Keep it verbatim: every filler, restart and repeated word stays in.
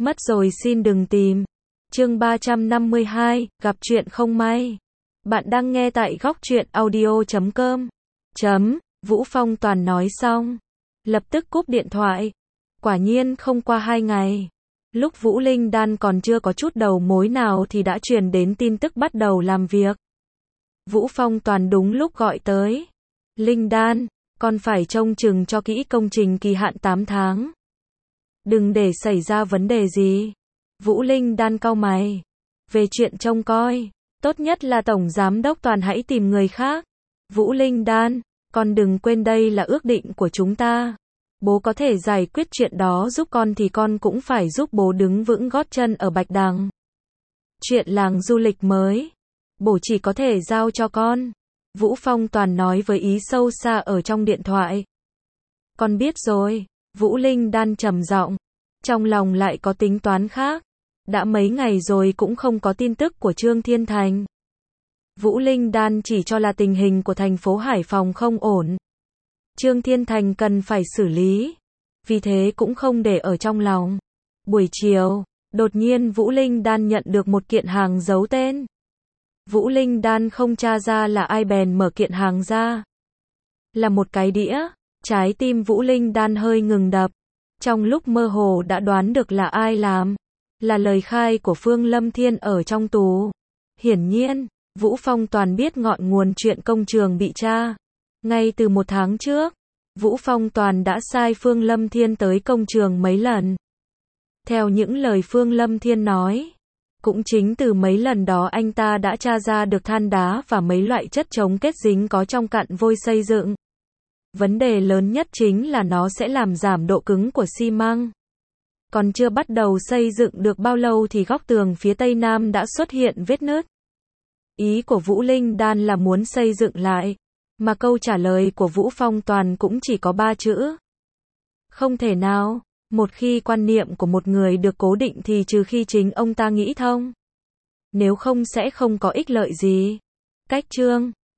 Mất rồi xin đừng tìm. Chương ba trăm năm mươi hai, gặp chuyện không may. Bạn đang nghe tại góc truyện audio chấm com. Chấm, Vũ Phong Toàn nói xong, lập tức cúp điện thoại. Quả nhiên không qua hai ngày, lúc Vũ Linh Đan còn chưa có chút đầu mối nào thì đã truyền đến tin tức bắt đầu làm việc. Vũ Phong Toàn đúng lúc gọi tới. Linh Đan, con phải trông chừng cho kỹ công trình kỳ hạn tám tháng. Đừng để xảy ra vấn đề gì. Vũ Linh Đan cau mày. Về chuyện trông coi, tốt nhất là Tổng Giám đốc Toàn hãy tìm người khác. Vũ Linh Đan, con đừng quên đây là ước định của chúng ta. Bố có thể giải quyết chuyện đó giúp con thì con cũng phải giúp bố đứng vững gót chân ở Bạch Đằng. Chuyện làng du lịch mới, bố chỉ có thể giao cho con. Vũ Phong Toàn nói với ý sâu xa ở trong điện thoại. Con biết rồi. Vũ Linh Đan trầm giọng, trong lòng lại có tính toán khác. Đã mấy ngày rồi cũng không có tin tức của Trương Thiên Thành. Vũ Linh Đan chỉ cho là tình hình của thành phố Hải Phòng không ổn. Trương Thiên Thành cần phải xử lý. Vì thế cũng không để ở trong lòng. Buổi chiều, đột nhiên Vũ Linh Đan nhận được một kiện hàng giấu tên. Vũ Linh Đan không tra ra là ai bèn mở kiện hàng ra. Là một cái đĩa. Trái tim Vũ Linh Đan hơi ngừng đập. Trong lúc mơ hồ đã đoán được là ai làm. Là lời khai của Phương Lâm Thiên ở trong tù. Hiển nhiên, Vũ Phong Toàn biết ngọn nguồn chuyện công trường bị tra. Ngay từ một tháng trước, Vũ Phong Toàn đã sai Phương Lâm Thiên tới công trường mấy lần. Theo những lời Phương Lâm Thiên nói, cũng chính từ mấy lần đó anh ta đã tra ra được than đá và mấy loại chất chống kết dính có trong cặn vôi xây dựng. Vấn đề lớn nhất chính là nó sẽ làm giảm độ cứng của xi măng. Còn chưa bắt đầu xây dựng được bao lâu thì góc tường phía tây nam đã xuất hiện vết nứt. Ý của Vũ Linh Đan là muốn xây dựng lại, mà câu trả lời của Vũ Phong Toàn cũng chỉ có ba chữ. Không thể nào. Một khi quan niệm của một người được cố định thì trừ khi chính ông ta nghĩ thông. Nếu không sẽ không có ích lợi gì. Cách chương